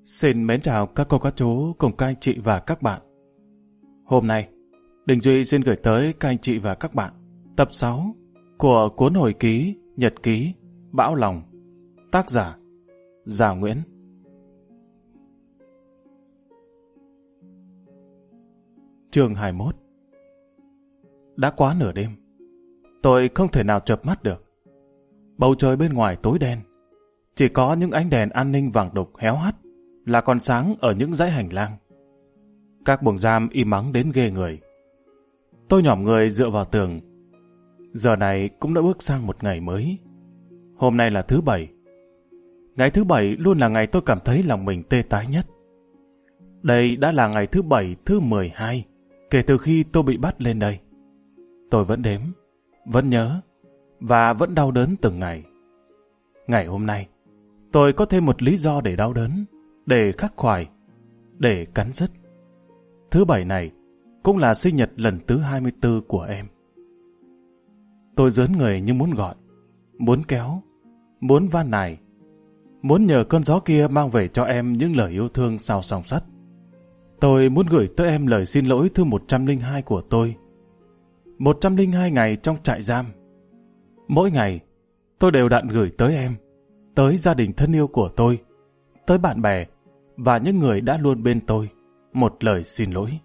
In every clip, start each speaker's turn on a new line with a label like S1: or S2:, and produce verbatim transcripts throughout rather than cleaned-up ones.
S1: Xin mến chào các cô các chú cùng các anh chị và các bạn. Hôm nay, Đình Duy xin gửi tới các anh chị và các bạn tập sáu của cuốn hồi ký Nhật ký Bão Lòng, tác giả Già Nguyễn. Chương hai mươi mốt. Đã quá nửa đêm, tôi không thể nào chợp mắt được. Bầu trời bên ngoài tối đen, chỉ có những ánh đèn an ninh vàng đục héo hắt là còn sáng ở những dãy hành lang. Các buồng giam im ắng đến ghê người. Tôi nhỏm người dựa vào tường. Giờ này cũng đã bước sang một ngày mới. Hôm nay là thứ bảy. Ngày thứ bảy luôn là ngày tôi cảm thấy lòng mình tê tái nhất. Đây đã là ngày thứ bảy thứ mười hai kể từ khi tôi bị bắt lên đây. Tôi vẫn đếm, vẫn nhớ và vẫn đau đớn từng ngày. Ngày hôm nay, tôi có thêm một lý do để đau đớn, để khắc khoải, để cắn rứt. Thứ bảy này cũng là sinh nhật lần thứ hai mươi tư của em. Tôi rớn người như muốn gọi, muốn kéo, muốn van nài, muốn nhờ cơn gió kia mang về cho em những lời yêu thương sau song sắt. Tôi muốn gửi tới em lời xin lỗi thứ một trăm lẻ hai của tôi. một trăm lẻ hai ngày trong trại giam. Mỗi ngày, tôi đều đặn gửi tới em, tới gia đình thân yêu của tôi, tới bạn bè và những người đã luôn bên tôi một lời xin lỗi.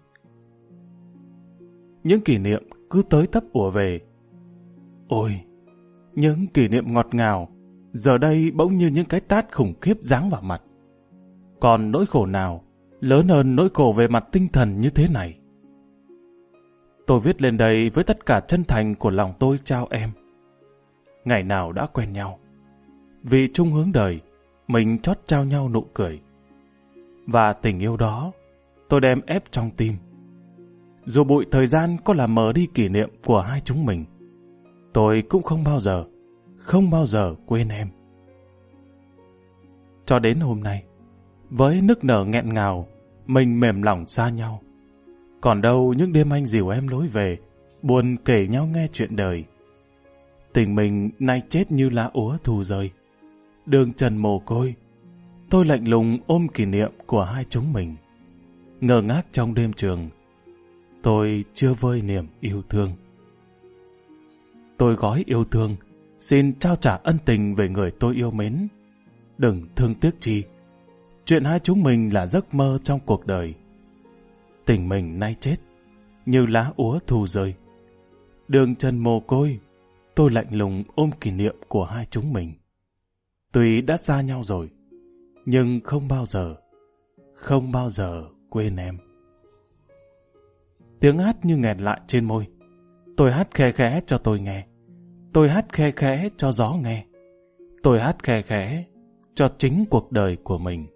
S1: Những kỷ niệm cứ tới tấp ùa về. Ôi, những kỷ niệm ngọt ngào giờ đây bỗng như những cái tát khủng khiếp giáng vào mặt. Còn nỗi khổ nào lớn hơn nỗi khổ về mặt tinh thần như thế này? Tôi viết lên đây với tất cả chân thành của lòng tôi trao em. Ngày nào đã quen nhau, vì chung hướng đời, mình chót trao nhau nụ cười. Và tình yêu đó, tôi đem ép trong tim. Dù bụi thời gian có làm mờ đi kỷ niệm của hai chúng mình, tôi cũng không bao giờ, không bao giờ quên em. Cho đến hôm nay, với nức nở nghẹn ngào, mình mềm lòng xa nhau. Còn đâu những đêm anh dìu em lối về, buồn kể nhau nghe chuyện đời. Tình mình nay chết như lá úa thu rơi. Đường trần mồ côi, tôi lạnh lùng ôm kỷ niệm của hai chúng mình. Ngơ ngác trong đêm trường, tôi chưa vơi niềm yêu thương. Tôi gói yêu thương, xin trao trả ân tình về người tôi yêu mến. Đừng thương tiếc chi, chuyện hai chúng mình là giấc mơ trong cuộc đời. Tình mình nay chết, như lá úa thu rơi. Đường trần mồ côi, tôi lạnh lùng ôm kỷ niệm của hai chúng mình. Tuy đã xa nhau rồi, nhưng không bao giờ, không bao giờ quên em. Tiếng hát như nghẹn lại trên môi. Tôi hát khe khẽ cho tôi nghe. Tôi hát khe khẽ cho gió nghe. Tôi hát khe khẽ cho chính cuộc đời của mình.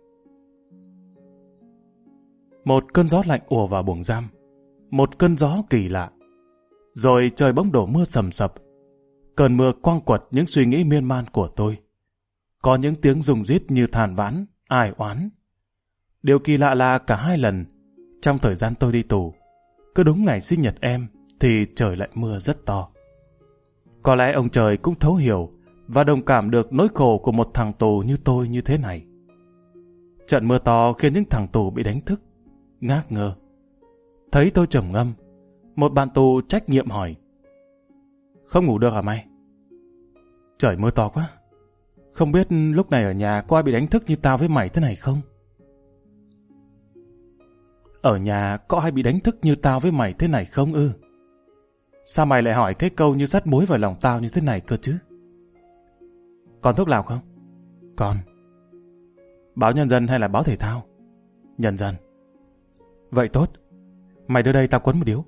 S1: Một cơn gió lạnh ùa vào buồng giam. Một cơn gió kỳ lạ. Rồi trời bỗng đổ mưa sầm sập. Cơn mưa quăng quật những suy nghĩ miên man của tôi. Có những tiếng rùng rít như than vãn, ai oán. Điều kỳ lạ là cả hai lần, trong thời gian tôi đi tù, cứ đúng ngày sinh nhật em thì trời lại mưa rất to. Có lẽ ông trời cũng thấu hiểu và đồng cảm được nỗi khổ của một thằng tù như tôi như thế này. Trận mưa to khiến những thằng tù bị đánh thức, ngác ngơ. Thấy tôi trầm ngâm, một bạn tù trách nhiệm hỏi: "Không ngủ được hả mày? Trời mưa to quá. Không biết lúc này ở nhà có ai bị đánh thức như tao với mày thế này không?" Ở nhà có ai bị đánh thức như tao với mày thế này không ư? Sao mày lại hỏi cái câu như sắt muối vào lòng tao như thế này cơ chứ? Còn thuốc lào không? Còn. Báo Nhân dân hay là báo thể thao? Nhân dân. Vậy tốt. Mày đưa đây tao quấn một điếu.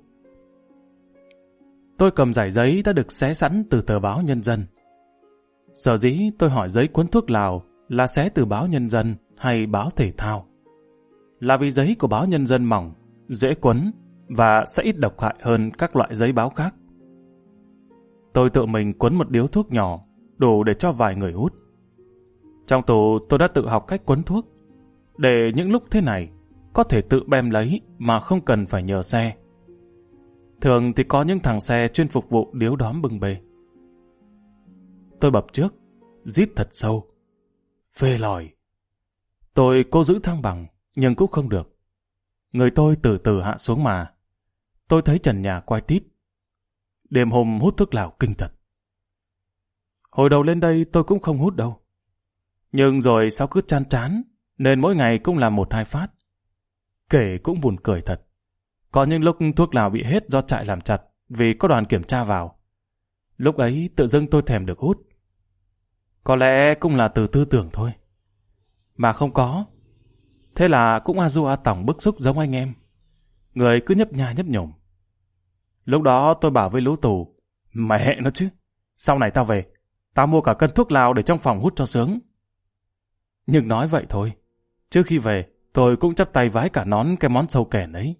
S1: Tôi cầm dải giấy đã được xé sẵn từ tờ báo Nhân dân. Sở dĩ tôi hỏi giấy cuốn thuốc lào là xé từ báo Nhân dân hay báo thể thao, là vì giấy của báo Nhân dân mỏng, dễ quấn và sẽ ít độc hại hơn các loại giấy báo khác. Tôi tự mình quấn một điếu thuốc nhỏ, đủ để cho vài người hút. Trong tù tôi đã tự học cách quấn thuốc, để những lúc thế này có thể tự bem lấy mà không cần phải nhờ xe. Thường thì có những thằng xe chuyên phục vụ điếu đóm bưng bê. Tôi bập trước, rít thật sâu. Phê lòi. Tôi cố giữ thăng bằng, nhưng cũng không được. Người tôi từ từ hạ xuống mà. Tôi thấy trần nhà quay tít. Đêm hôm hút thuốc lào kinh thật. Hồi đầu lên đây tôi cũng không hút đâu. Nhưng rồi sao cứ chán chán, nên mỗi ngày cũng làm một hai phát. Kể cũng buồn cười thật. Có những lúc thuốc lào bị hết do trại làm chặt vì có đoàn kiểm tra vào. Lúc ấy tự dưng tôi thèm được hút. Có lẽ cũng là từ tư tưởng thôi. Mà không có. Thế là cũng a du a tỏng bức xúc giống anh em. Người cứ nhấp nha nhấp nhổm. Lúc đó tôi bảo với lũ tù, mẹ nó chứ, sau này tao về, tao mua cả cân thuốc lào để trong phòng hút cho sướng. Nhưng nói vậy thôi, trước khi về, tôi cũng chắp tay vái cả nón cái món sâu kèn ấy.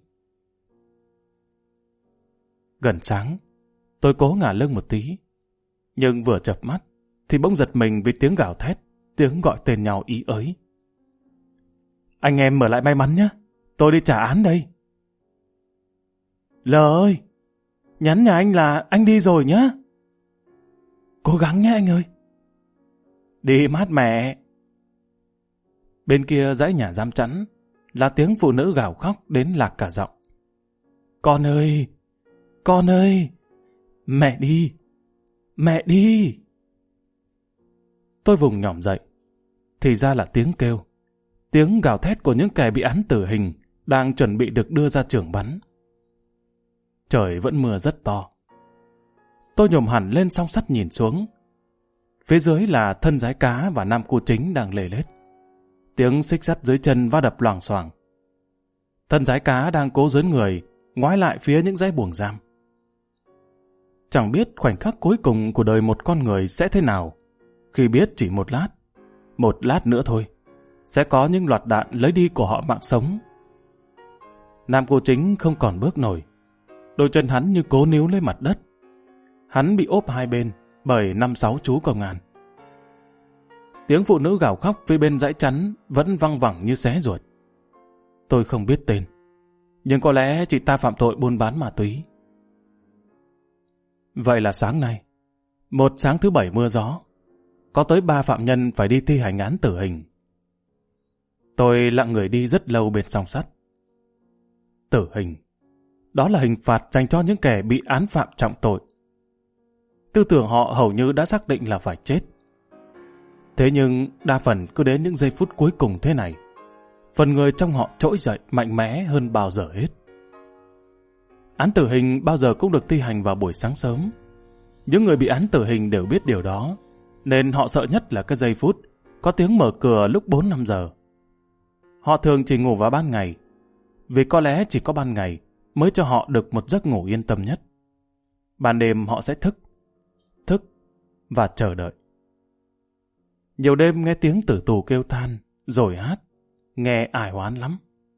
S1: Gần sáng, tôi cố ngả lưng một tí, nhưng vừa chợp mắt, thì bỗng giật mình vì tiếng gào thét, tiếng gọi tên nhau ý ới. Anh em mở lại may mắn nhé, tôi đi trả án đây. L ơi, nhắn nhà anh là anh đi rồi nhá. Cố gắng nhé anh ơi. Đi mát mẻ. Bên kia dãy nhà giam chắn là tiếng phụ nữ gào khóc đến lạc cả giọng. Con ơi, con ơi, mẹ đi, mẹ đi. Tôi vùng nhỏm dậy, thì ra là tiếng kêu, tiếng gào thét của những kẻ bị án tử hình đang chuẩn bị được đưa ra trường bắn. Trời vẫn mưa rất to. Tôi nhổm hẳn lên song sắt nhìn xuống. Phía dưới là thân giái cá và nam cu chính đang lê lết. Tiếng xích sắt dưới chân va đập loảng xoảng. Thân giái cá đang cố dướn người, ngoái lại phía những dãy buồng giam. Chẳng biết khoảnh khắc cuối cùng của đời một con người sẽ thế nào, khi biết chỉ một lát, một lát nữa thôi, sẽ có những loạt đạn lấy đi của họ mạng sống. Nam cô chính không còn bước nổi. Đôi chân hắn như cố níu lấy mặt đất. Hắn bị ốp hai bên bởi năm sáu chú công an. Tiếng phụ nữ gào khóc phía bên dãy chắn vẫn văng vẳng như xé ruột. Tôi không biết tên, nhưng có lẽ chị ta phạm tội buôn bán ma túy. Vậy là sáng nay, một sáng thứ bảy mưa gió, có tới ba phạm nhân phải đi thi hành án tử hình. Tôi lặng người đi rất lâu bên song sắt. Tử hình, đó là hình phạt dành cho những kẻ bị án phạm trọng tội. Tư tưởng họ hầu như đã xác định là phải chết. Thế nhưng đa phần cứ đến những giây phút cuối cùng thế này, phần người trong họ trỗi dậy mạnh mẽ hơn bao giờ hết. Án tử hình bao giờ cũng được thi hành vào buổi sáng sớm. Những người bị án tử hình đều biết điều đó, nên họ sợ nhất là cái giây phút có tiếng mở cửa lúc bốn năm giờ. Họ thường chỉ ngủ vào ban ngày, vì có lẽ chỉ có ban ngày mới cho họ được một giấc ngủ yên tâm nhất. Ban đêm họ sẽ thức, thức và chờ đợi. Nhiều đêm nghe tiếng tử tù kêu than, rồi hát, nghe ải oán lắm.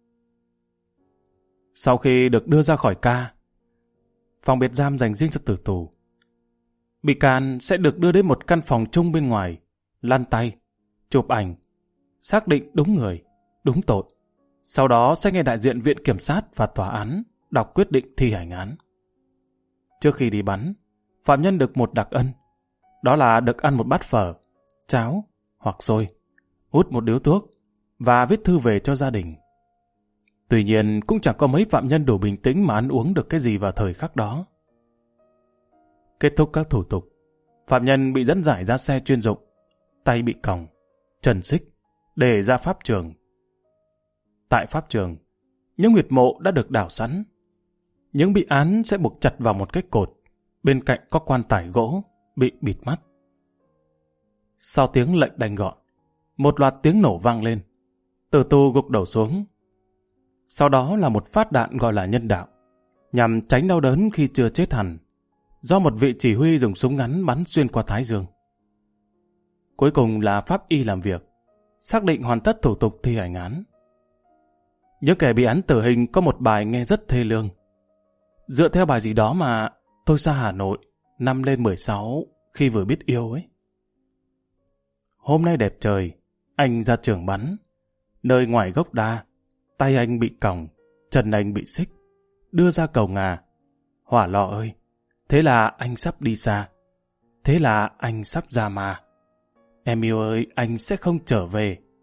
S1: Sau khi được đưa ra khỏi ca, phòng biệt giam dành riêng cho tử tù, bị can sẽ được đưa đến một căn phòng chung bên ngoài, lăn tay, chụp ảnh, xác định đúng người, đúng tội. Sau đó sẽ nghe đại diện viện kiểm sát và tòa án đọc quyết định thi hành án. Trước khi đi bắn, phạm nhân được một đặc ân, đó là được ăn một bát phở, cháo hoặc xôi, hút một điếu thuốc và viết thư về cho gia đình. Tuy nhiên cũng chẳng có mấy phạm nhân đủ bình tĩnh mà ăn uống được cái gì vào thời khắc đó. Kết thúc các thủ tục, phạm nhân bị dẫn giải ra xe chuyên dụng, tay bị còng, trần xích, để ra pháp trường. Tại pháp trường, những huyệt mộ đã được đào sẵn. Những bị án sẽ buộc chặt vào một cái cột, bên cạnh có quan tài gỗ, bị bịt mắt. Sau tiếng lệnh đành gọn, một loạt tiếng nổ vang lên, tử tù gục đầu xuống. Sau đó là một phát đạn gọi là nhân đạo, nhằm tránh đau đớn khi chưa chết hẳn, do một vị chỉ huy dùng súng ngắn bắn xuyên qua thái dương. Cuối cùng là pháp y làm việc, xác định hoàn tất thủ tục thi hành án. Những kẻ bị án tử hình có một bài nghe rất thê lương. Dựa theo bài gì đó mà tôi xa Hà Nội, năm lên mười sáu, khi vừa biết yêu ấy. Hôm nay đẹp trời, anh ra trường bắn. Nơi ngoài gốc đa, tay anh bị còng, chân anh bị xích, đưa ra cầu ngà. Hỏa lò ơi, thế là anh sắp đi xa. Thế là anh sắp ra mà. Em yêu ơi, anh sẽ không trở về.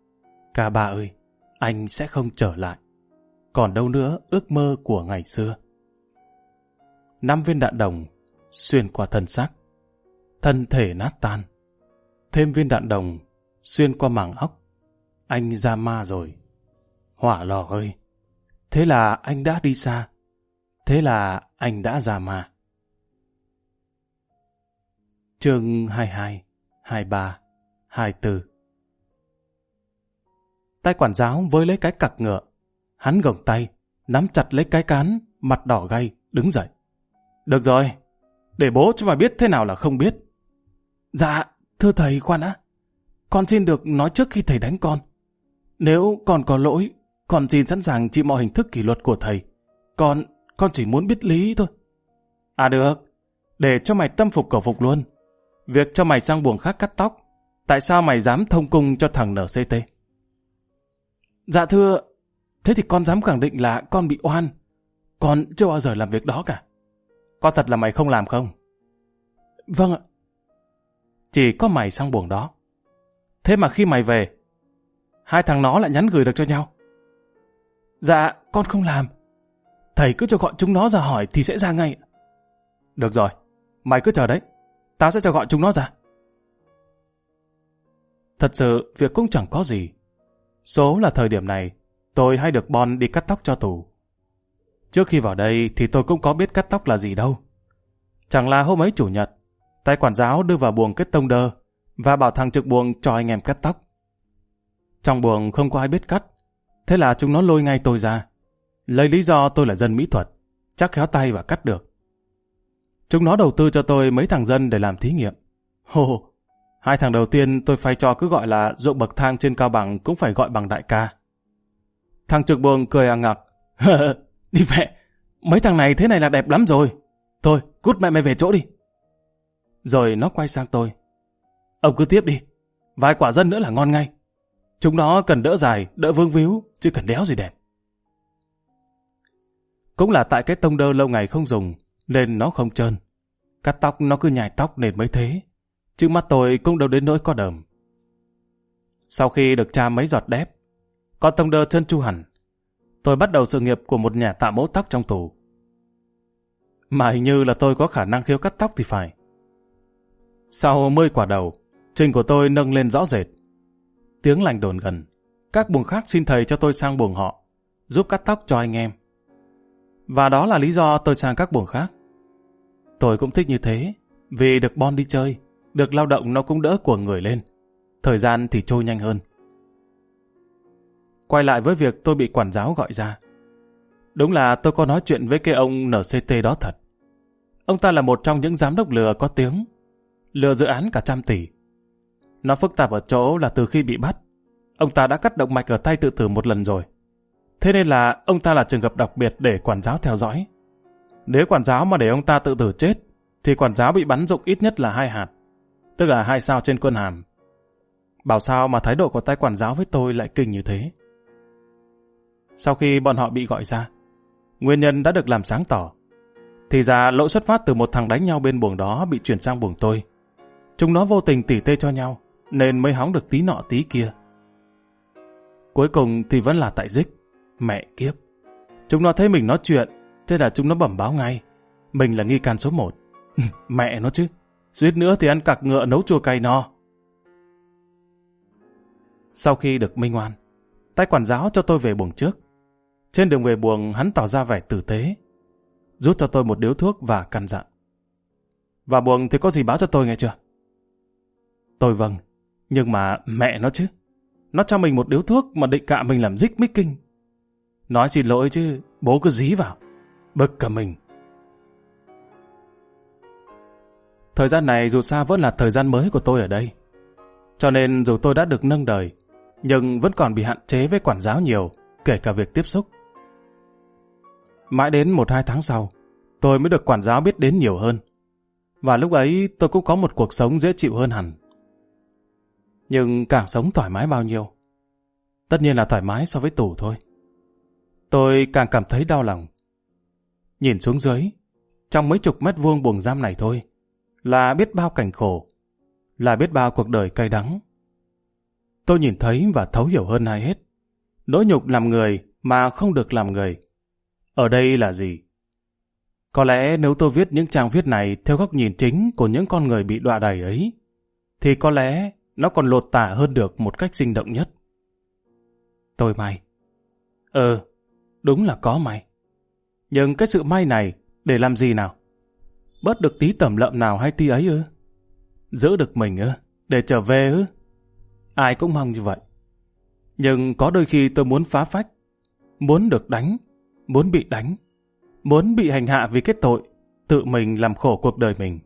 S1: Ca ba ơi, anh sẽ không trở lại. Còn đâu nữa ước mơ của ngày xưa. Năm viên đạn đồng xuyên qua thân xác, thân thể nát tan. Thêm viên đạn đồng xuyên qua màng óc. Anh ra ma rồi. Hỏa lò ơi, thế là anh đã đi xa. Thế là anh đã ra ma. Chương hai mươi hai, hai mươi ba, hai mươi tư. Tay quản giáo với lấy cái cặc ngựa. Hắn gồng tay, nắm chặt lấy cái cán, mặt đỏ gay, đứng dậy. Được rồi, để bố cho mày biết thế nào là không biết. Dạ, thưa thầy khoan đã. Con xin được nói trước khi thầy đánh con. Nếu con có lỗi, con xin sẵn sàng chịu mọi hình thức kỷ luật của thầy. Con, con chỉ muốn biết lý thôi. À được, để cho mày tâm phục khẩu phục luôn. Việc cho mày sang buồng khác cắt tóc, tại sao mày dám thông cung cho thằng en xê tê? Dạ thưa, thế thì con dám khẳng định là con bị oan. Con chưa bao giờ làm việc đó cả. Có thật là mày không làm không? Vâng ạ. Chỉ có mày sang buồng đó. Thế mà khi mày về, hai thằng nó lại nhắn gửi được cho nhau. Dạ, con không làm. Thầy cứ cho gọi chúng nó ra hỏi thì sẽ ra ngay. Được rồi, mày cứ chờ đấy. Tao sẽ cho gọi chúng nó ra. Thật sự, việc cũng chẳng có gì. Số là thời điểm này, tôi hay được bon đi cắt tóc cho tù. Trước khi vào đây thì tôi cũng có biết cắt tóc là gì đâu. Chẳng là hôm ấy chủ nhật, tay quản giáo đưa vào buồng kết tông đơ và bảo thằng trực buồng cho anh em cắt tóc. Trong buồng không có ai biết cắt, thế là chúng nó lôi ngay tôi ra, lấy lý do tôi là dân mỹ thuật, chắc khéo tay và cắt được. Chúng nó đầu tư cho tôi mấy thằng dân để làm thí nghiệm. Hồ, hai thằng đầu tiên tôi phải cho cứ gọi là ruộng bậc thang trên Cao Bằng cũng phải gọi bằng đại ca. Thằng trực buồng cười ằng ngặc. Đi mẹ, mấy thằng này thế này là đẹp lắm rồi. Thôi, cút mẹ mày về chỗ đi. Rồi nó quay sang tôi. Ông cứ tiếp đi, vài quả dân nữa là ngon ngay. Chúng nó cần đỡ dài, đỡ vương víu, chứ cần đéo gì đẹp. Cũng là tại cái tông đơ lâu ngày không dùng, nên nó không trơn. Cắt tóc nó cứ nhài tóc nên mới thế, chứ mắt tôi cũng đâu đến nỗi có đờm. Sau khi được tra mấy giọt đép, con tông đơ trơn tru hẳn, tôi bắt đầu sự nghiệp của một nhà tạo mẫu tóc trong tù. Mà hình như là tôi có khả năng khiêu cắt tóc thì phải. Sau mươi quả đầu, trình của tôi nâng lên rõ rệt. Tiếng lành đồn gần, các buồng khác xin thầy cho tôi sang buồng họ, giúp cắt tóc cho anh em. Và đó là lý do tôi sang các buồng khác. Tôi cũng thích như thế, vì được bon đi chơi, được lao động nó cũng đỡ của người lên. Thời gian thì trôi nhanh hơn. Quay lại với việc tôi bị quản giáo gọi ra. Đúng là tôi có nói chuyện với cái ông en xê tê đó thật. Ông ta là một trong những giám đốc lừa có tiếng, lừa dự án cả trăm tỷ. Nó phức tạp ở chỗ là từ khi bị bắt, ông ta đã cắt động mạch ở tay tự tử một lần rồi. Thế nên là ông ta là trường hợp đặc biệt để quản giáo theo dõi. Nếu quản giáo mà để ông ta tự tử chết, thì quản giáo bị bắn rụng ít nhất là hai hạt, tức là hai sao trên quân hàm. Bảo sao mà thái độ của tay quản giáo với tôi lại kinh như thế. Sau khi bọn họ bị gọi ra, nguyên nhân đã được làm sáng tỏ. Thì ra lỗi xuất phát từ một thằng đánh nhau bên buồng đó bị chuyển sang buồng tôi. Chúng nó vô tình tỉ tê cho nhau, nên mới hóng được tí nọ tí kia. Cuối cùng thì vẫn là tại Dích. Mẹ kiếp. Chúng nó thấy mình nói chuyện, thế là chúng nó bẩm báo ngay. Mình là nghi can số một. Mẹ nó chứ. Suýt nữa thì ăn cặc ngựa nấu chua cay no. Sau khi được minh oan, tay quản giáo cho tôi về buồng trước. Trên đường về buồng hắn tỏ ra vẻ tử tế, rút cho tôi một điếu thuốc và căn dặn. Vào buồng thì có gì báo cho tôi nghe chưa? Tôi vâng, nhưng mà mẹ nó chứ. Nó cho mình một điếu thuốc mà định cạ mình làm dích mít kinh. Nói xin lỗi chứ, bố cứ dí vào. Bực cả mình. Thời gian này dù sao vẫn là thời gian mới của tôi ở đây. Cho nên dù tôi đã được nâng đời, nhưng vẫn còn bị hạn chế với quản giáo nhiều, kể cả việc tiếp xúc. Mãi đến một hai tháng sau, tôi mới được quản giáo biết đến nhiều hơn. Và lúc ấy tôi cũng có một cuộc sống dễ chịu hơn hẳn. Nhưng càng sống thoải mái bao nhiêu, tất nhiên là thoải mái so với tù thôi, tôi càng cảm thấy đau lòng. Nhìn xuống dưới, trong mấy chục mét vuông buồng giam này thôi, là biết bao cảnh khổ, là biết bao cuộc đời cay đắng. tôi nhìn thấy và thấu hiểu hơn ai hết. Nỗi nhục làm người mà không được làm người. Ở đây là gì? Có lẽ nếu tôi viết những trang viết này theo góc nhìn chính của những con người bị đọa đày ấy, thì có lẽ nó còn lột tả hơn được một cách sinh động nhất. Tôi may. Ừ, đúng là có may. Nhưng cái sự may này để làm gì nào? Bớt được tí tẩm lợm nào hay tí ấy ư? Giữ được mình ư? Để trở về ư? Ai cũng mong như vậy. Nhưng có đôi khi tôi muốn phá phách, muốn được đánh, muốn bị đánh, muốn bị hành hạ vì cái tội tự mình làm khổ cuộc đời mình.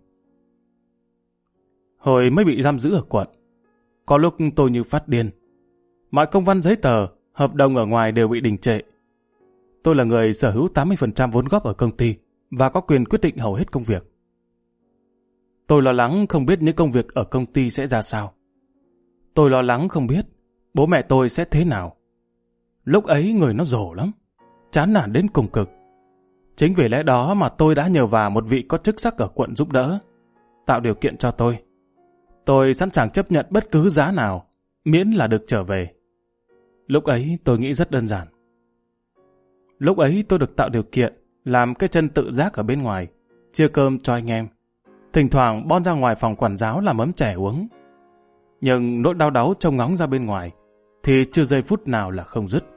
S1: Hồi mới bị giam giữ ở quận, có lúc tôi như phát điên. Mọi công văn giấy tờ, hợp đồng ở ngoài đều bị đình trệ. Tôi là người sở hữu tám mươi phần trăm vốn góp ở công ty và có quyền quyết định hầu hết công việc. Tôi lo lắng không biết những công việc ở công ty sẽ ra sao. Tôi lo lắng không biết bố mẹ tôi sẽ thế nào. Lúc ấy người nó rồ lắm, chán nản đến cùng cực. Chính vì lẽ đó mà tôi đã nhờ vào một vị có chức sắc ở quận giúp đỡ, tạo điều kiện cho tôi. Tôi sẵn sàng chấp nhận bất cứ giá nào, miễn là được trở về. Lúc ấy tôi nghĩ rất đơn giản. Lúc ấy tôi được tạo điều kiện làm cái chân tự giác ở bên ngoài, chia cơm cho anh em, thỉnh thoảng bon ra ngoài phòng quản giáo làm ấm chè uống. Nhưng nỗi đau đáu trông ngóng ra bên ngoài thì chưa giây phút nào là không dứt.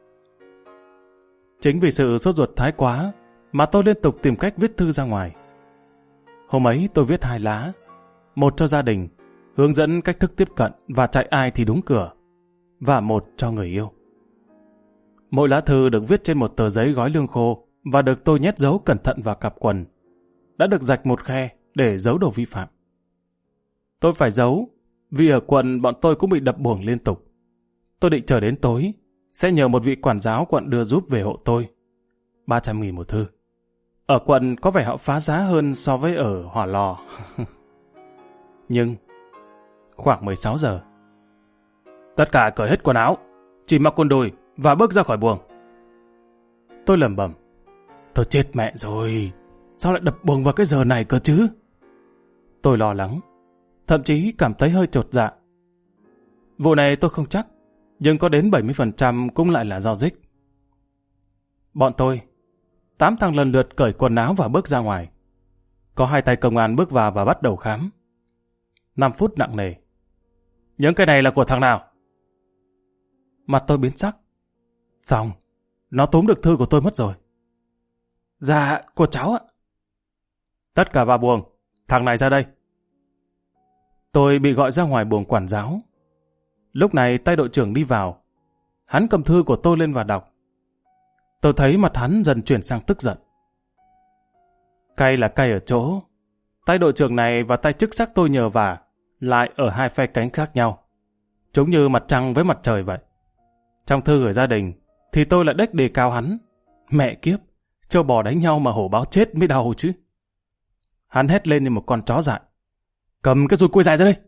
S1: Chính vì sự sốt ruột thái quá mà tôi liên tục tìm cách viết thư ra ngoài. Hôm ấy tôi viết hai lá, một cho gia đình, hướng dẫn cách thức tiếp cận và chạy ai thì đúng cửa, và một cho người yêu. Mỗi lá thư được viết trên một tờ giấy gói lương khô và được tôi nhét dấu cẩn thận vào cặp quần, đã được rạch một khe để giấu đồ vi phạm. Tôi phải giấu vì ở quận bọn tôi cũng bị đập buồng liên tục. Tôi định chờ đến tối sẽ nhờ một vị quản giáo quận đưa giúp về hộ tôi. ba trăm nghìn một thư. Ở quận có vẻ họ phá giá hơn so với ở Hỏa Lò. Nhưng khoảng mười sáu giờ, tất cả cởi hết quần áo, chỉ mặc quần đùi và bước ra khỏi buồng. Tôi lẩm bẩm, tôi chết mẹ rồi, sao lại đập buồng vào cái giờ này cơ chứ? Tôi lo lắng, thậm chí cảm thấy hơi chột dạ. Vụ này tôi không chắc, nhưng có đến bảy mươi phần trăm cũng lại là do Dích. Bọn tôi, tám thằng lần lượt cởi quần áo và bước ra ngoài. Có hai tay công an bước vào và bắt đầu khám. Năm phút nặng nề. Những cái này là của thằng nào? Mặt tôi biến sắc. Xong, nó túm được thư của tôi mất rồi. Dạ, của cháu ạ. Tất cả vào buồng, thằng này ra đây. Tôi bị gọi ra ngoài buồng quản giáo. Lúc này tay đội trưởng đi vào. Hắn cầm thư của tôi lên và đọc. Tôi thấy mặt hắn dần chuyển sang tức giận. Cay là cay ở chỗ, tay đội trưởng này và tay chức sắc tôi nhờ vả lại ở hai phe cánh khác nhau. Chúng như mặt trăng với mặt trời vậy. Trong thư gửi gia đình thì tôi lại đếch đề cao hắn. Mẹ kiếp, trâu bò đánh nhau mà hổ báo chết mới đau chứ. Hắn hét lên như một con chó dại. Cầm cái dùi cui dài ra đây.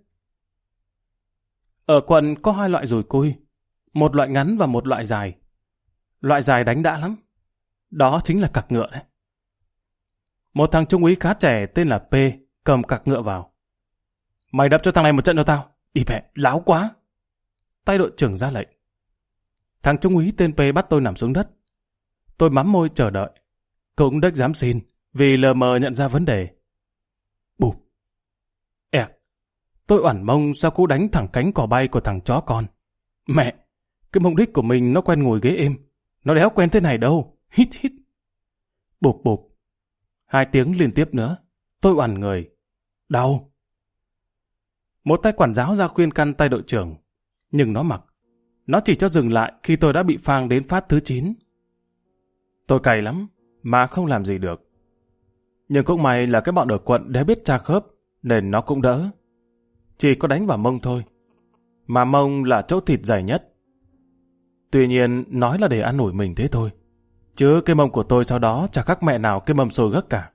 S1: Ở quận có hai loại dùi cui, một loại ngắn và một loại dài. Loại dài đánh đã lắm. Đó chính là cặc ngựa đấy. Một thằng trung úy khá trẻ tên là P cầm cặc ngựa vào. Mày đập cho thằng này một trận cho tao. Đi mẹ, láo quá. Tay đội trưởng ra lệnh. Thằng trung úy tên P bắt tôi nằm xuống đất. Tôi mắm môi chờ đợi. Cũng đếch dám xin vì lờ mờ nhận ra vấn đề. Bụp. Ẹc. Tôi oản mông sao cú đánh thẳng cánh cỏ bay của thằng chó con. Mẹ, cái mông đích của mình nó quen ngồi ghế êm. Nó đéo quen thế này đâu. Hít hít. Bụp bụp. Hai tiếng liên tiếp nữa. Tôi oằn người. Đau. Một tay quản giáo ra khuyên can tay đội trưởng. Nhưng nó mặc. Nó chỉ cho dừng lại khi tôi đã bị phang đến phát thứ chín. Tôi cày lắm, mà không làm gì được. Nhưng cũng may là cái bọn ở quận đã biết tra khớp, nên nó cũng đỡ. Chỉ có đánh vào mông thôi. Mà mông là chỗ thịt dày nhất. Tuy nhiên, nói là để ăn ủi mình thế thôi. Chứ cái mông của tôi sau đó chả khác mẹ nào cái mâm xôi gấc cả.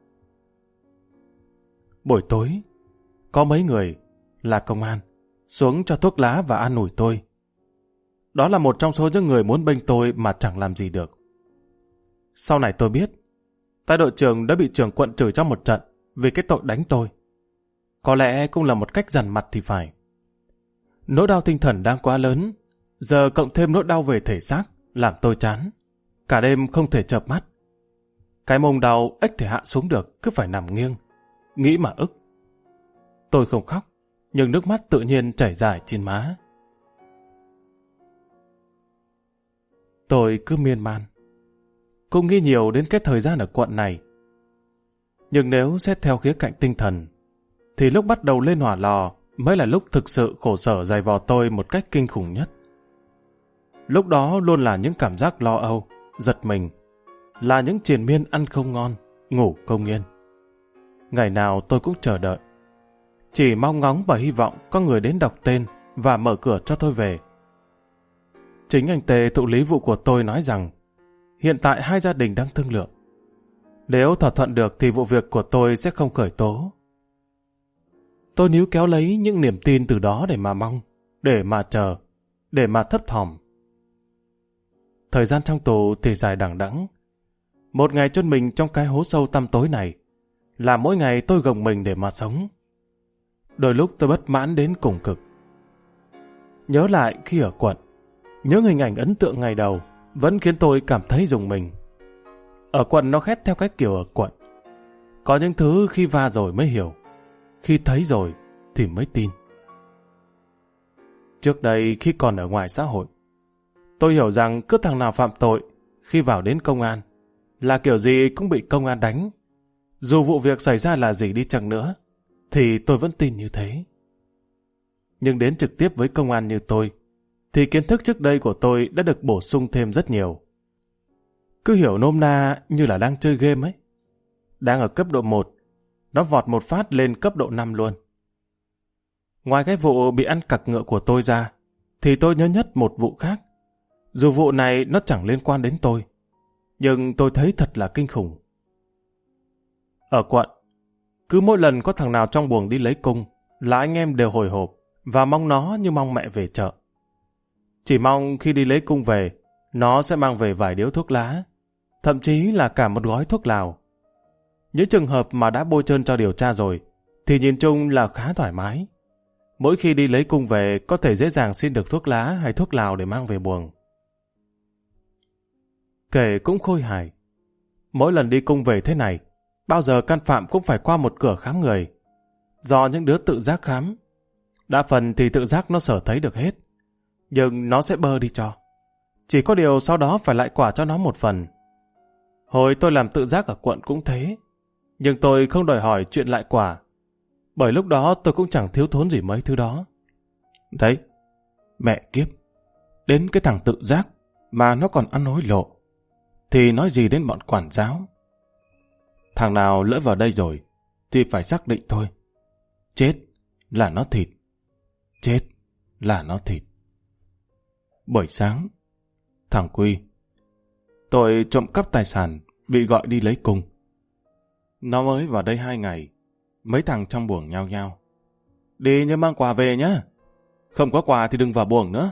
S1: Buổi tối, có mấy người là công an xuống cho thuốc lá và an ủi tôi. Đó là một trong số những người muốn bênh tôi mà chẳng làm gì được. Sau này tôi biết, tay đội trưởng đã bị trưởng quận chửi trong một trận vì cái tội đánh tôi. Có lẽ cũng là một cách dằn mặt thì phải. Nỗi đau tinh thần đang quá lớn, giờ cộng thêm nỗi đau về thể xác, làm tôi chán. Cả đêm không thể chợp mắt. Cái mông đau ếch thể hạ xuống được, cứ phải nằm nghiêng. Nghĩ mà ức. Tôi không khóc, nhưng nước mắt tự nhiên chảy dài trên má. Tôi cứ miên man. Cũng nghĩ nhiều đến cái thời gian ở quận này. Nhưng nếu xét theo khía cạnh tinh thần, thì lúc bắt đầu lên hỏa lò mới là lúc thực sự khổ sở dày vò tôi một cách kinh khủng nhất. Lúc đó luôn là những cảm giác lo âu, giật mình, là những triền miên ăn không ngon, ngủ không yên. Ngày nào tôi cũng chờ đợi, chỉ mong ngóng và hy vọng có người đến đọc tên và mở cửa cho tôi về. Chính anh Tê, thụ lý vụ của tôi, nói rằng hiện tại hai gia đình đang thương lượng. Nếu thỏa thuận được thì vụ việc của tôi sẽ không khởi tố. Tôi níu kéo lấy những niềm tin từ đó để mà mong, để mà chờ, để mà thấp thỏm. Thời gian trong tù thì dài đằng đẵng. Một ngày chôn mình trong cái hố sâu tăm tối này là mỗi ngày tôi gồng mình để mà sống. Đôi lúc tôi bất mãn đến cùng cực. Nhớ lại khi ở quận, những hình ảnh ấn tượng ngày đầu vẫn khiến tôi cảm thấy rùng mình. Ở quận nó khét theo cái kiểu ở quận. Có những thứ khi va rồi mới hiểu, khi thấy rồi thì mới tin. Trước đây khi còn ở ngoài xã hội, tôi hiểu rằng cứ thằng nào phạm tội khi vào đến công an là kiểu gì cũng bị công an đánh. Dù vụ việc xảy ra là gì đi chăng nữa, thì tôi vẫn tin như thế. Nhưng đến trực tiếp với công an như tôi, thì kiến thức trước đây của tôi đã được bổ sung thêm rất nhiều. Cứ hiểu nôm na như là đang chơi game ấy. Đang ở cấp độ một, nó vọt một phát lên cấp độ năm luôn. Ngoài cái vụ bị ăn cặc ngựa của tôi ra, thì tôi nhớ nhất một vụ khác. Dù vụ này nó chẳng liên quan đến tôi, nhưng tôi thấy thật là kinh khủng. Ở quận, cứ mỗi lần có thằng nào trong buồng đi lấy cung là anh em đều hồi hộp và mong nó như mong mẹ về chợ. Chỉ mong khi đi lấy cung về, nó sẽ mang về vài điếu thuốc lá, thậm chí là cả một gói thuốc lào. Những trường hợp mà đã bôi trơn cho điều tra rồi, thì nhìn chung là khá thoải mái. Mỗi khi đi lấy cung về, có thể dễ dàng xin được thuốc lá hay thuốc lào để mang về buồng. Kể cũng khôi hài. Mỗi lần đi cung về thế này, bao giờ căn phạm cũng phải qua một cửa khám người. Do những đứa tự giác khám, đa phần thì tự giác nó sở thấy được hết, nhưng nó sẽ bơ đi cho. Chỉ có điều sau đó phải lại quả cho nó một phần. Hồi tôi làm tự giác ở quận cũng thế, nhưng tôi không đòi hỏi chuyện lại quả, bởi lúc đó tôi cũng chẳng thiếu thốn gì mấy thứ đó. Đấy, mẹ kiếp, đến cái thằng tự giác mà nó còn ăn hối lộ, thì nói gì đến bọn quản giáo. Thằng nào lỡ vào đây rồi, thì phải xác định thôi. Chết là nó thịt, chết là nó thịt. Buổi sáng, thằng Quy, tội trộm cắp tài sản, bị gọi đi lấy cung. Nó mới vào đây hai ngày, mấy thằng trong buồng nhao nhao. Đi nhưng mang quà về nhá, không có quà thì đừng vào buồng nữa.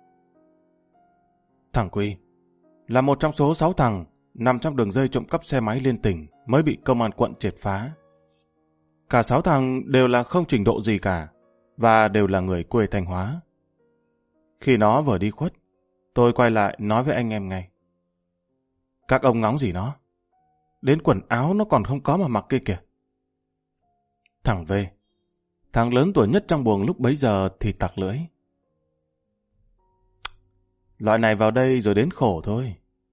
S1: Thằng Quy là một trong số sáu thằng nằm trong đường dây trộm cắp xe máy liên tỉnh mới bị công an quận triệt phá. Cả sáu thằng đều là không trình độ gì cả, và đều là người quê Thanh Hóa. Khi nó vừa đi khuất, tôi quay lại nói với anh em ngay. Các ông ngóng gì nó? Đến quần áo nó còn không có mà mặc kia kìa. Thằng V, thằng lớn tuổi nhất trong buồng lúc bấy giờ thì tặc lưỡi. Loại này vào đây rồi đến khổ thôi.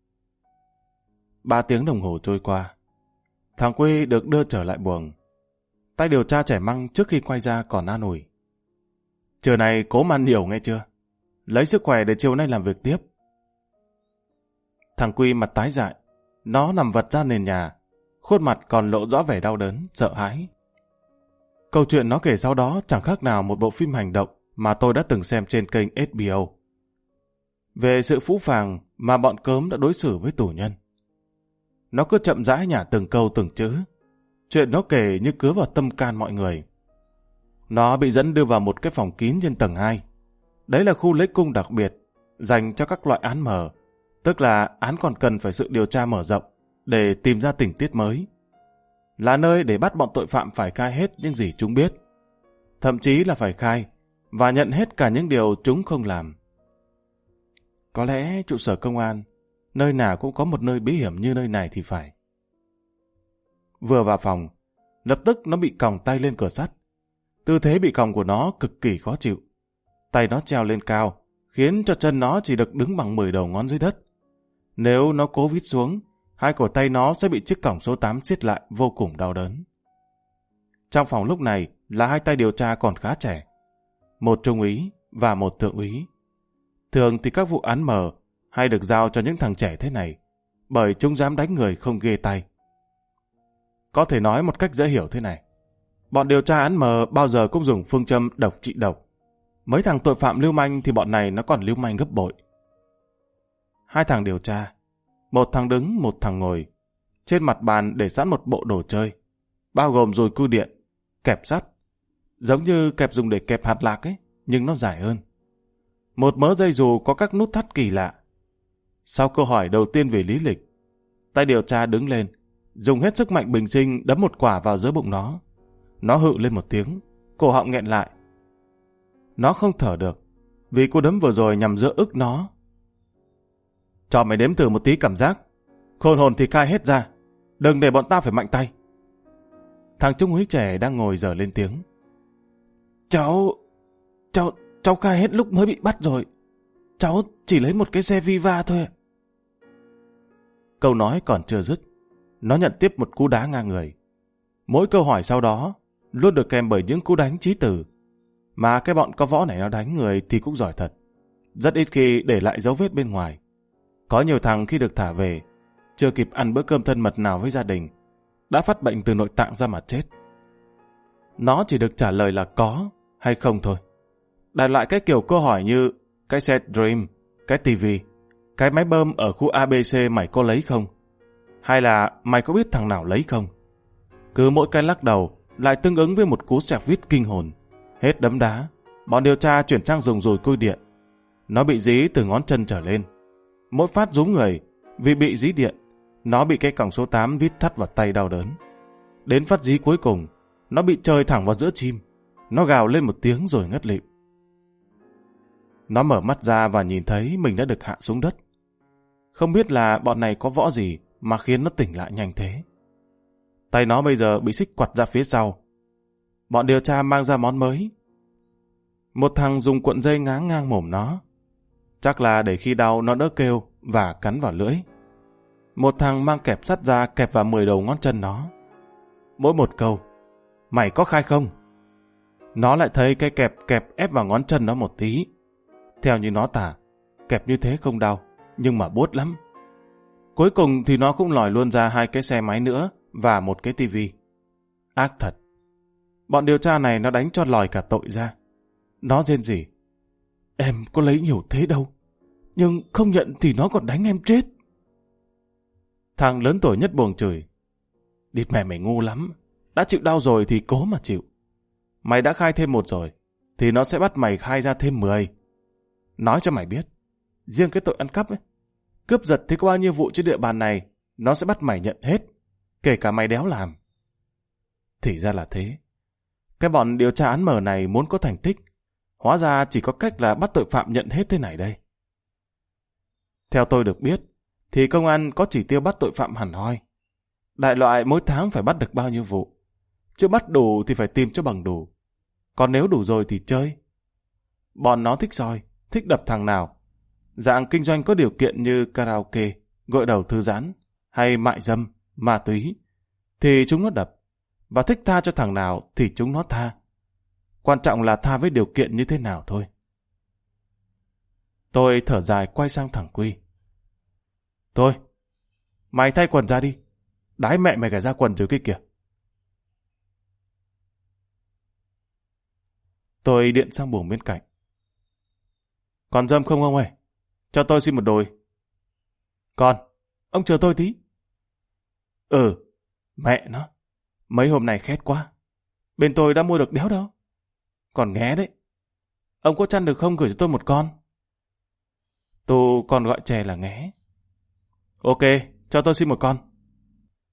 S1: Ba tiếng đồng hồ trôi qua, thằng Quy được đưa trở lại buồng. Tay điều tra trẻ măng trước khi quay ra còn an ủi. Trưa này cố mà ăn nhiều nghe chưa? Lấy sức khỏe để chiều nay làm việc tiếp. Thằng Quy mặt tái dại, nó nằm vật ra nền nhà, khuôn mặt còn lộ rõ vẻ đau đớn, sợ hãi. Câu chuyện nó kể sau đó chẳng khác nào một bộ phim hành động mà tôi đã từng xem trên kênh ết bê o. Về sự phũ phàng mà bọn cớm đã đối xử với tù nhân. Nó cứ chậm rãi nhả từng câu từng chữ. Chuyện nó kể như cứa vào tâm can mọi người. Nó bị dẫn đưa vào một cái phòng kín trên tầng hai. Đấy là khu lấy cung đặc biệt, dành cho các loại án mờ, tức là án còn cần phải sự điều tra mở rộng để tìm ra tình tiết mới. Là nơi để bắt bọn tội phạm phải khai hết những gì chúng biết. Thậm chí là phải khai và nhận hết cả những điều chúng không làm. Có lẽ trụ sở công an, nơi nào cũng có một nơi bí hiểm như nơi này thì phải. Vừa vào phòng, lập tức nó bị còng tay lên cửa sắt. Tư thế bị còng của nó cực kỳ khó chịu. Tay nó treo lên cao, khiến cho chân nó chỉ được đứng bằng mười đầu ngón dưới đất. Nếu nó cố vít xuống, hai cổ tay nó sẽ bị chiếc còng số tám siết lại vô cùng đau đớn. Trong phòng lúc này là hai tay điều tra còn khá trẻ. Một trung úy và một thượng úy. Thường thì các vụ án mờ hay được giao cho những thằng trẻ thế này, bởi chúng dám đánh người không ghê tay. Có thể nói một cách dễ hiểu thế này. Bọn điều tra án mờ bao giờ cũng dùng phương châm độc trị độc. Mấy thằng tội phạm lưu manh thì bọn này nó còn lưu manh gấp bội. Hai thằng điều tra, một thằng đứng, một thằng ngồi. Trên mặt bàn để sẵn một bộ đồ chơi, bao gồm dùi cui điện, kẹp sắt, giống như kẹp dùng để kẹp hạt lạc ấy, nhưng nó dài hơn. Một mớ dây dù có các nút thắt kỳ lạ. Sau câu hỏi đầu tiên về lý lịch, tay điều tra đứng lên, dùng hết sức mạnh bình sinh đấm một quả vào giữa bụng nó. Nó hự lên một tiếng, cổ họng nghẹn lại. Nó không thở được, vì cú đấm vừa rồi nhằm giữa ức nó. Cho mày đếm thử một tí cảm giác. Khôn hồn thì khai hết ra, đừng để bọn ta phải mạnh tay. Thằng trung úy trẻ đang ngồi giờ lên tiếng. Cháu... Cháu... Cháu khai hết lúc mới bị bắt rồi. Cháu chỉ lấy một cái xe Viva thôi. Câu nói còn chưa dứt, nó nhận tiếp một cú đá ngang người. Mỗi câu hỏi sau đó luôn được kèm bởi những cú đánh chí tử. Mà cái bọn có võ này nó đánh người thì cũng giỏi thật. Rất ít khi để lại dấu vết bên ngoài. Có nhiều thằng khi được thả về, chưa kịp ăn bữa cơm thân mật nào với gia đình, đã phát bệnh từ nội tạng ra mà chết. Nó chỉ được trả lời là có hay không thôi. Đặt lại cái kiểu câu hỏi như cái xe Dream, cái tivi, cái máy bơm ở khu a bê xê mày có lấy không? Hay là mày có biết thằng nào lấy không? Cứ mỗi cái lắc đầu lại tương ứng với một cú xẹt vít kinh hồn. Hết đấm đá, bọn điều tra chuyển sang dùng dùi cui điện. Nó bị dí từ ngón chân trở lên. Mỗi phát rúm người, vì bị dí điện, nó bị cái còng số tám vít thắt vào tay đau đớn. Đến phát dí cuối cùng, nó bị chơi thẳng vào giữa chim. Nó gào lên một tiếng rồi ngất lịm. Nó mở mắt ra và nhìn thấy mình đã được hạ xuống đất. Không biết là bọn này có võ gì mà khiến nó tỉnh lại nhanh thế. Tay nó bây giờ bị xích quặt ra phía sau. Bọn điều tra mang ra món mới. Một thằng dùng cuộn dây ngáng ngang mồm nó. Chắc là để khi đau nó đỡ kêu và cắn vào lưỡi. Một thằng mang kẹp sắt ra kẹp vào mười đầu ngón chân nó. Mỗi một câu, mày có khai không? Nó lại thấy cái kẹp kẹp ép vào ngón chân nó một tí. Theo như nó tả, kẹp như thế không đau, nhưng mà buốt lắm. Cuối cùng thì nó cũng lòi luôn ra hai cái xe máy nữa và một cái tivi. Ác thật. Bọn điều tra này nó đánh cho lòi cả tội ra. Nó rên rỉ. Em có lấy nhiều thế đâu, nhưng không nhận thì nó còn đánh em chết. Thằng lớn tuổi nhất buồng chửi. Địt mẹ mày ngu lắm. Đã chịu đau rồi thì cố mà chịu. Mày đã khai thêm một rồi, thì nó sẽ bắt mày khai ra thêm mười. Nói cho mày biết, riêng cái tội ăn cắp ấy, cướp giật thì có bao nhiêu vụ trên địa bàn này, nó sẽ bắt mày nhận hết, kể cả mày đéo làm. Thì ra là thế. Cái bọn điều tra án mờ này muốn có thành tích, hóa ra chỉ có cách là bắt tội phạm nhận hết thế này đây. Theo tôi được biết, thì công an có chỉ tiêu bắt tội phạm hẳn hoi. Đại loại mỗi tháng phải bắt được bao nhiêu vụ. Chưa bắt đủ thì phải tìm cho bằng đủ. Còn nếu đủ rồi thì chơi. Bọn nó thích soi, thích đập thằng nào. Dạng kinh doanh có điều kiện như karaoke, gội đầu thư giãn, hay mại dâm, ma túy, thì chúng nó đập. Và thích tha cho thằng nào thì chúng nó tha. Quan trọng là tha với điều kiện như thế nào thôi. Tôi thở dài quay sang thằng Quy. Thôi, mày thay quần ra đi. Đái mẹ mày cả ra quần rồi kia kìa. Tôi điện sang buồng bên cạnh. Còn dâm không ông ơi? Cho tôi xin một đồi. Còn, ông chờ tôi tí. Ừ, mẹ nó. Mấy hôm này khét quá. Bên tôi đã mua được đéo đâu. Còn nghé đấy. Ông có chăn được không gửi cho tôi một con? Tu còn gọi chè là nghé. Ok, cho tôi xin một con.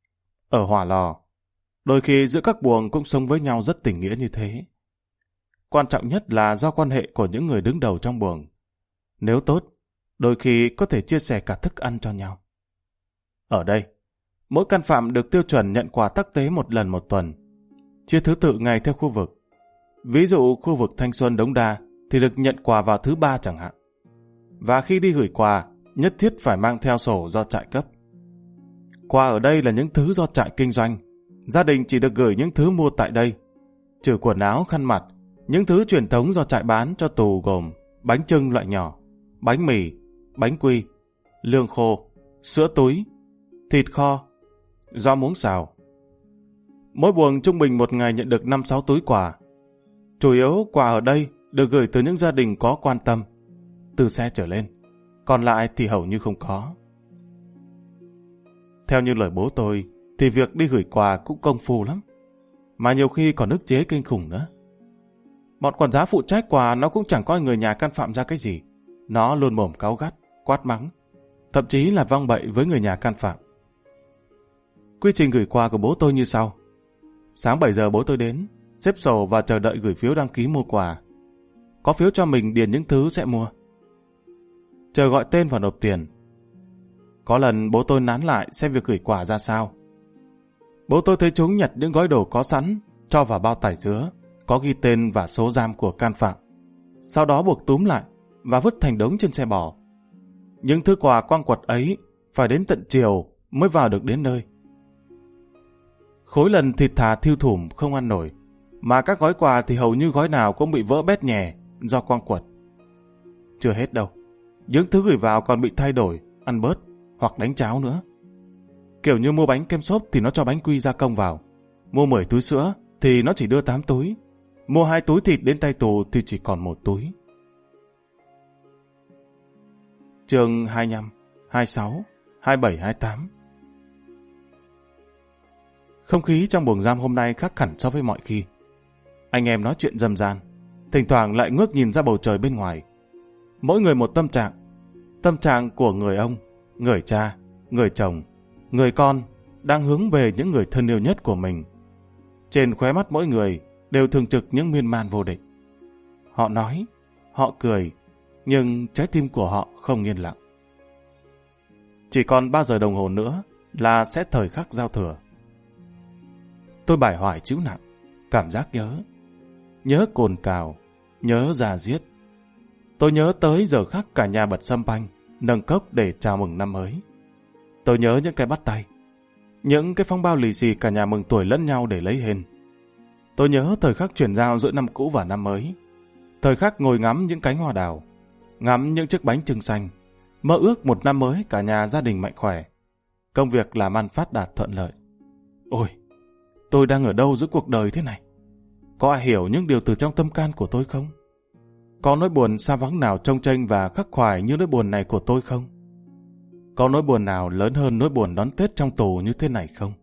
S1: Ở Hỏa Lò, đôi khi giữa các buồng cũng sống với nhau rất tình nghĩa như thế. quan trọng nhất là do quan hệ của những người đứng đầu trong buồng. Nếu tốt, đôi khi có thể chia sẻ cả thức ăn cho nhau. Ở đây, mỗi căn phạm được tiêu chuẩn nhận quà tắc tế một lần một tuần, chia thứ tự ngày theo khu vực. Ví dụ khu vực Thanh Xuân Đống Đa thì được nhận quà vào thứ ba chẳng hạn. Và khi đi gửi quà, nhất thiết phải mang theo sổ do trại cấp. Quà ở đây là những thứ do trại kinh doanh. Gia đình chỉ được gửi những thứ mua tại đây, trừ quần áo, khăn mặt. Những thứ truyền thống do trại bán cho tù gồm bánh chưng loại nhỏ, bánh mì, bánh quy, lương khô, sữa túi, thịt kho, rau muống xào. Mỗi buồng trung bình một ngày nhận được năm sáu túi quà. Chủ yếu quà ở đây được gửi từ những gia đình có quan tâm, từ xe trở lên, còn lại thì hầu như không có. Theo như lời bố tôi, thì việc đi gửi quà cũng công phu lắm, mà nhiều khi còn ức chế kinh khủng nữa. Bọn quản giá phụ trách quà nó cũng chẳng coi người nhà căn phạm ra cái gì. Nó luôn mồm cáu gắt, quát mắng, thậm chí là vong bậy với người nhà căn phạm. Quy trình gửi quà của bố tôi như sau. Sáng bảy giờ bố tôi đến, xếp sổ và chờ đợi gửi phiếu đăng ký mua quà. Có phiếu cho mình điền những thứ sẽ mua. Chờ gọi tên và nộp tiền. Có lần bố tôi nán lại xem việc gửi quà ra sao. Bố tôi thấy chúng nhặt những gói đồ có sẵn, cho vào bao tải dứa, có ghi tên và số giam của can phạm. Sau đó buộc túm lại và vứt thành đống trên xe bò. Những thứ quà quăng quật ấy phải đến tận chiều mới vào được đến nơi. Khối lần thịt thà thiêu thủm không ăn nổi, mà các gói quà thì hầu như gói nào cũng bị vỡ bét nhè do quăng quật. Chưa hết đâu, những thứ gửi vào còn bị thay đổi, ăn bớt hoặc đánh cháo nữa. Kiểu như mua bánh kem xốp thì nó cho bánh quy gia công vào, mua mười túi sữa thì nó chỉ đưa tám túi, mua hai túi thịt đến tay tù thì chỉ còn một túi. Chương hai mươi lăm, hai mươi sáu, hai mươi bảy, hai mươi tám. Không khí trong buồng giam hôm nay khác hẳn so với mọi khi. Anh em nói chuyện râm ran, thỉnh thoảng lại ngước nhìn ra bầu trời bên ngoài. Mỗi người một tâm trạng. Tâm trạng của người ông, người cha, người chồng, người con đang hướng về những người thân yêu nhất của mình. Trên khóe mắt mỗi người đều thường trực những miên man vô định. Họ nói, họ cười, nhưng trái tim của họ không yên lặng. Chỉ còn ba giờ đồng hồ nữa là sẽ thời khắc giao thừa. Tôi bải hoài chịu nặng, cảm giác nhớ. Nhớ cồn cào, nhớ già giết. Tôi nhớ tới giờ khắc cả nhà bật sâm panh, nâng cốc để chào mừng năm mới. Tôi nhớ những cái bắt tay, những cái phong bao lì xì cả nhà mừng tuổi lẫn nhau để lấy hên. Tôi nhớ thời khắc chuyển giao giữa năm cũ và năm mới. Thời khắc ngồi ngắm những cánh hoa đào, ngắm những chiếc bánh chưng xanh, mơ ước một năm mới cả nhà gia đình mạnh khỏe, công việc làm ăn phát đạt thuận lợi. Ôi, tôi đang ở đâu giữa cuộc đời thế này? Có ai hiểu những điều từ trong tâm can của tôi không? Có nỗi buồn xa vắng nào trông chênh và khắc khoải như nỗi buồn này của tôi không? Có nỗi buồn nào lớn hơn nỗi buồn đón Tết trong tù như thế này không?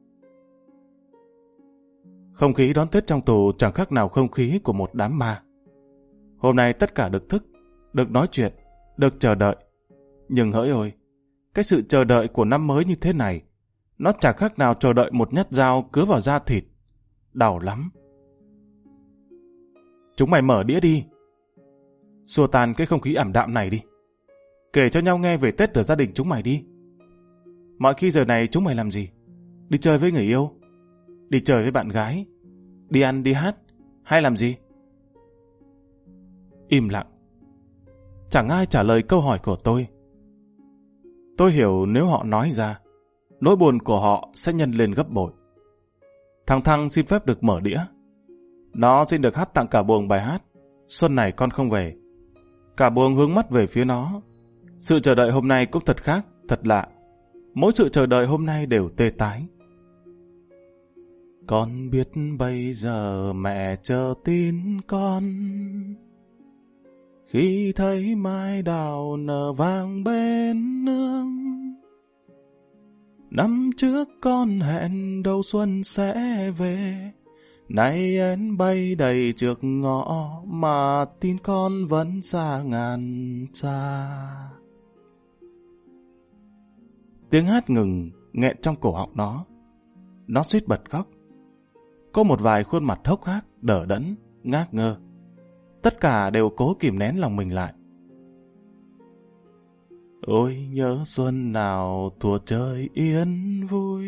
S1: Không khí đón Tết trong tù chẳng khác nào không khí của một đám ma. Hôm nay tất cả được thức, được nói chuyện, được chờ đợi. Nhưng hỡi ôi, cái sự chờ đợi của năm mới như thế này, nó chẳng khác nào chờ đợi một nhát dao cứa vào da thịt. Đau lắm. Chúng mày mở đĩa đi. Xua tan cái không khí ảm đạm này đi. Kể cho nhau nghe về Tết ở gia đình chúng mày đi. Mọi khi giờ này chúng mày làm gì? Đi chơi với người yêu? Đi chơi với bạn gái? Đi ăn, đi hát? Hay làm gì? Im lặng. Chẳng ai trả lời câu hỏi của tôi. Tôi hiểu nếu họ nói ra, nỗi buồn của họ sẽ nhân lên gấp bội. Thằng Thăng xin phép được mở đĩa. Nó xin được hát tặng cả buồng bài hát Xuân này con không về. Cả buồng hướng mắt về phía nó. Sự chờ đợi hôm nay cũng thật khác, thật lạ. Mỗi sự chờ đợi hôm nay đều tê tái. Con biết bây giờ mẹ chờ tin con, khi thấy mai đào nở vàng bên nương. Năm trước con hẹn đầu xuân sẽ về, nay én bay đầy trước ngõ mà tin con vẫn xa ngàn xa. Tiếng hát ngừng, nghẹn trong cổ họng nó. Nó suýt bật khóc. Có một vài khuôn mặt hốc hác, đờ đẫn, ngác ngơ, tất cả đều cố kìm nén lòng mình lại. Ôi nhớ xuân nào thuở trời yên vui,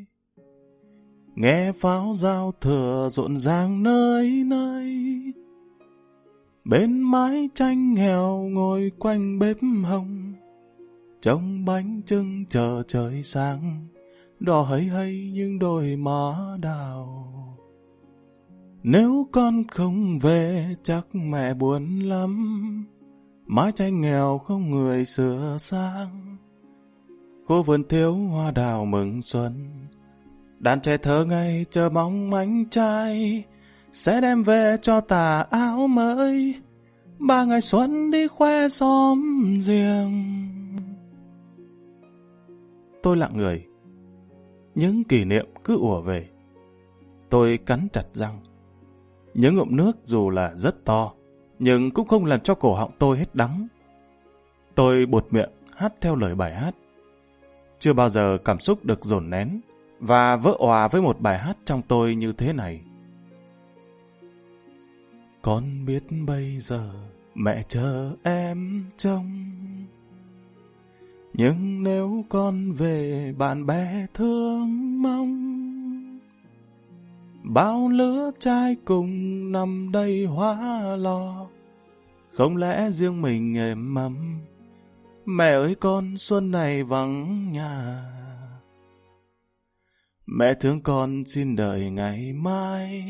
S1: nghe pháo giao thừa rộn ràng nơi nơi. Bên mái tranh nghèo ngồi quanh bếp hồng, trông bánh chưng chờ trời sáng, đỏ hây hây những đôi má đào. Nếu con không về chắc mẹ buồn lắm, mái tranh nghèo không người sửa sang. Khu vườn thiếu hoa đào mừng xuân, đàn trẻ thơ ngây chờ mong anh trai sẽ đem về cho tà áo mới, ba ngày xuân đi khoe xóm riêng. Tôi lặng người, những kỷ niệm cứ ùa về. Tôi cắn chặt răng. Những ngụm nước dù là rất to, nhưng cũng không làm cho cổ họng tôi hết đắng. Tôi buột miệng hát theo lời bài hát. Chưa bao giờ cảm xúc được dồn nén và vỡ òa với một bài hát trong tôi như thế này. Con biết bây giờ mẹ chờ em trông, nhưng nếu con về bạn bè thương mong. Bao lứa trai cùng nằm đầy hoa lò, không lẽ riêng mình êm ấm. Mẹ ơi con xuân này vắng nhà, mẹ thương con xin đợi ngày mai.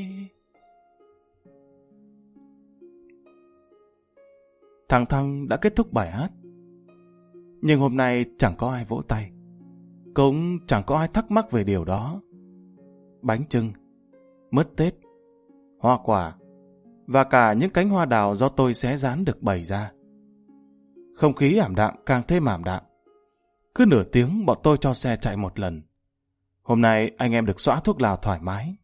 S1: Thằng Thăng đã kết thúc bài hát, nhưng hôm nay chẳng có ai vỗ tay, cũng chẳng có ai thắc mắc về điều đó. Bánh chưng, mứt Tết, hoa quả và cả những cánh hoa đào do tôi xé rán được bày ra. Không khí ảm đạm càng thêm ảm đạm. Cứ nửa tiếng bọn tôi cho xe chạy một lần. Hôm nay anh em được xõa thuốc lào thoải mái.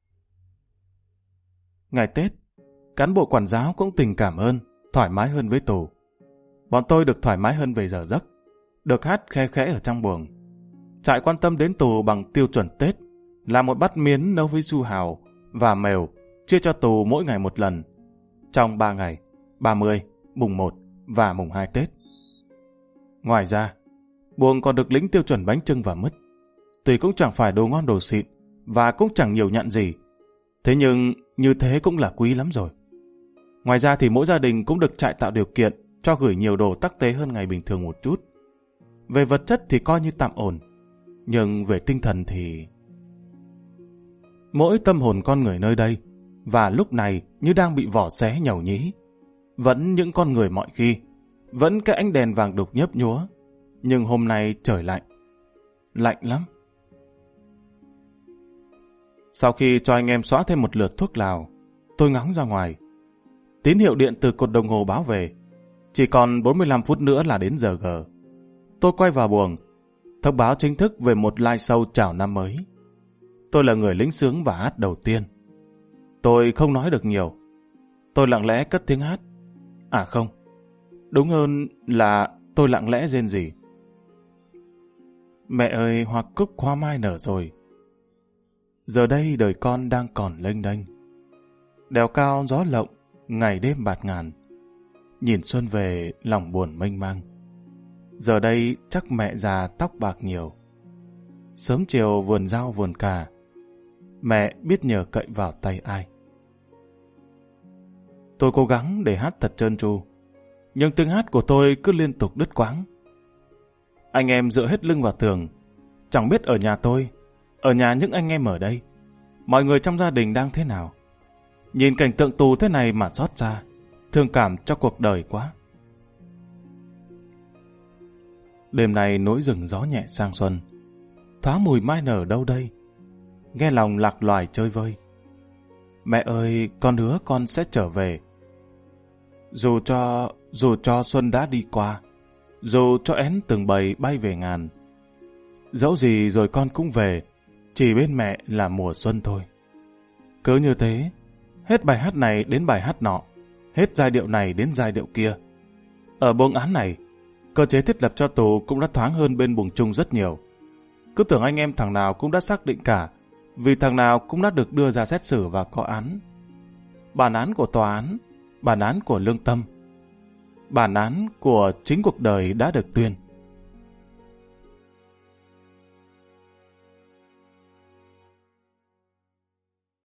S1: Ngày Tết, cán bộ quản giáo cũng tình cảm hơn, thoải mái hơn với tù. Bọn tôi được thoải mái hơn về giờ giấc, được hát khe khẽ ở trong buồng. Trại quan tâm đến tù bằng tiêu chuẩn Tết là một bát miến nấu với su hào và mèo, chia cho tù mỗi ngày một lần, trong ba ngày, ba mươi, mùng một và mùng hai Tết. Ngoài ra, buồng còn được lĩnh tiêu chuẩn bánh chưng và mứt. Tuy cũng chẳng phải đồ ngon đồ xịn và cũng chẳng nhiều nhận gì, thế nhưng như thế cũng là quý lắm rồi. Ngoài ra thì mỗi gia đình cũng được trại tạo điều kiện cho gửi nhiều đồ tắc tế hơn ngày bình thường một chút. Về vật chất thì coi như tạm ổn, nhưng về tinh thần thì... Mỗi tâm hồn con người nơi đây, và lúc này như đang bị vỏ xé nhàu nhĩ. Vẫn những con người mọi khi, vẫn cái ánh đèn vàng đục nhấp nhúa, nhưng hôm nay trời lạnh. Lạnh lắm. Sau khi cho anh em xóa thêm một lượt thuốc lào, tôi ngóng ra ngoài. Tín hiệu điện từ cột đồng hồ báo về. Chỉ còn bốn mươi lăm phút nữa là đến giờ gờ. Tôi quay vào buồng, thông báo chính thức về một live show chào năm mới. Tôi là người lĩnh sướng và hát đầu tiên. Tôi không nói được nhiều. Tôi lặng lẽ cất tiếng hát. À không, đúng hơn là tôi lặng lẽ rên rỉ. Mẹ ơi, hoa cúc hoa mai nở rồi. Giờ đây đời con đang còn lênh đênh. Đèo cao gió lộng, ngày đêm bạt ngàn. Nhìn xuân về, lòng buồn mênh mang. Giờ đây chắc mẹ già tóc bạc nhiều. Sớm chiều vườn rau vườn cà, mẹ biết nhờ cậy vào tay ai. Tôi cố gắng để hát thật trơn tru, nhưng tiếng hát của tôi cứ liên tục đứt quãng. Anh em dựa hết lưng vào tường. Chẳng biết ở nhà tôi, ở nhà những anh em ở đây, mọi người trong gia đình đang thế nào. Nhìn cảnh tượng tù thế này mà xót xa, thương cảm cho cuộc đời quá. Đêm nay núi rừng gió nhẹ sang xuân, thoáng mùi mai nở đâu đây, nghe lòng lạc loài chơi vơi. Mẹ ơi, con hứa con sẽ trở về. Dù cho, dù cho xuân đã đi qua, dù cho én từng bầy bay về ngàn, dẫu gì rồi con cũng về, chỉ bên mẹ là mùa xuân thôi. Cứ như thế, hết bài hát này đến bài hát nọ, hết giai điệu này đến giai điệu kia. Ở buồng án này, cơ chế thiết lập cho tù cũng đã thoáng hơn bên buồng chung rất nhiều. Cứ tưởng anh em thằng nào cũng đã xác định cả, vì thằng nào cũng đã được đưa ra xét xử và có án. Bản án của tòa án bản án của lương tâm, bản án của chính cuộc đời đã được tuyên.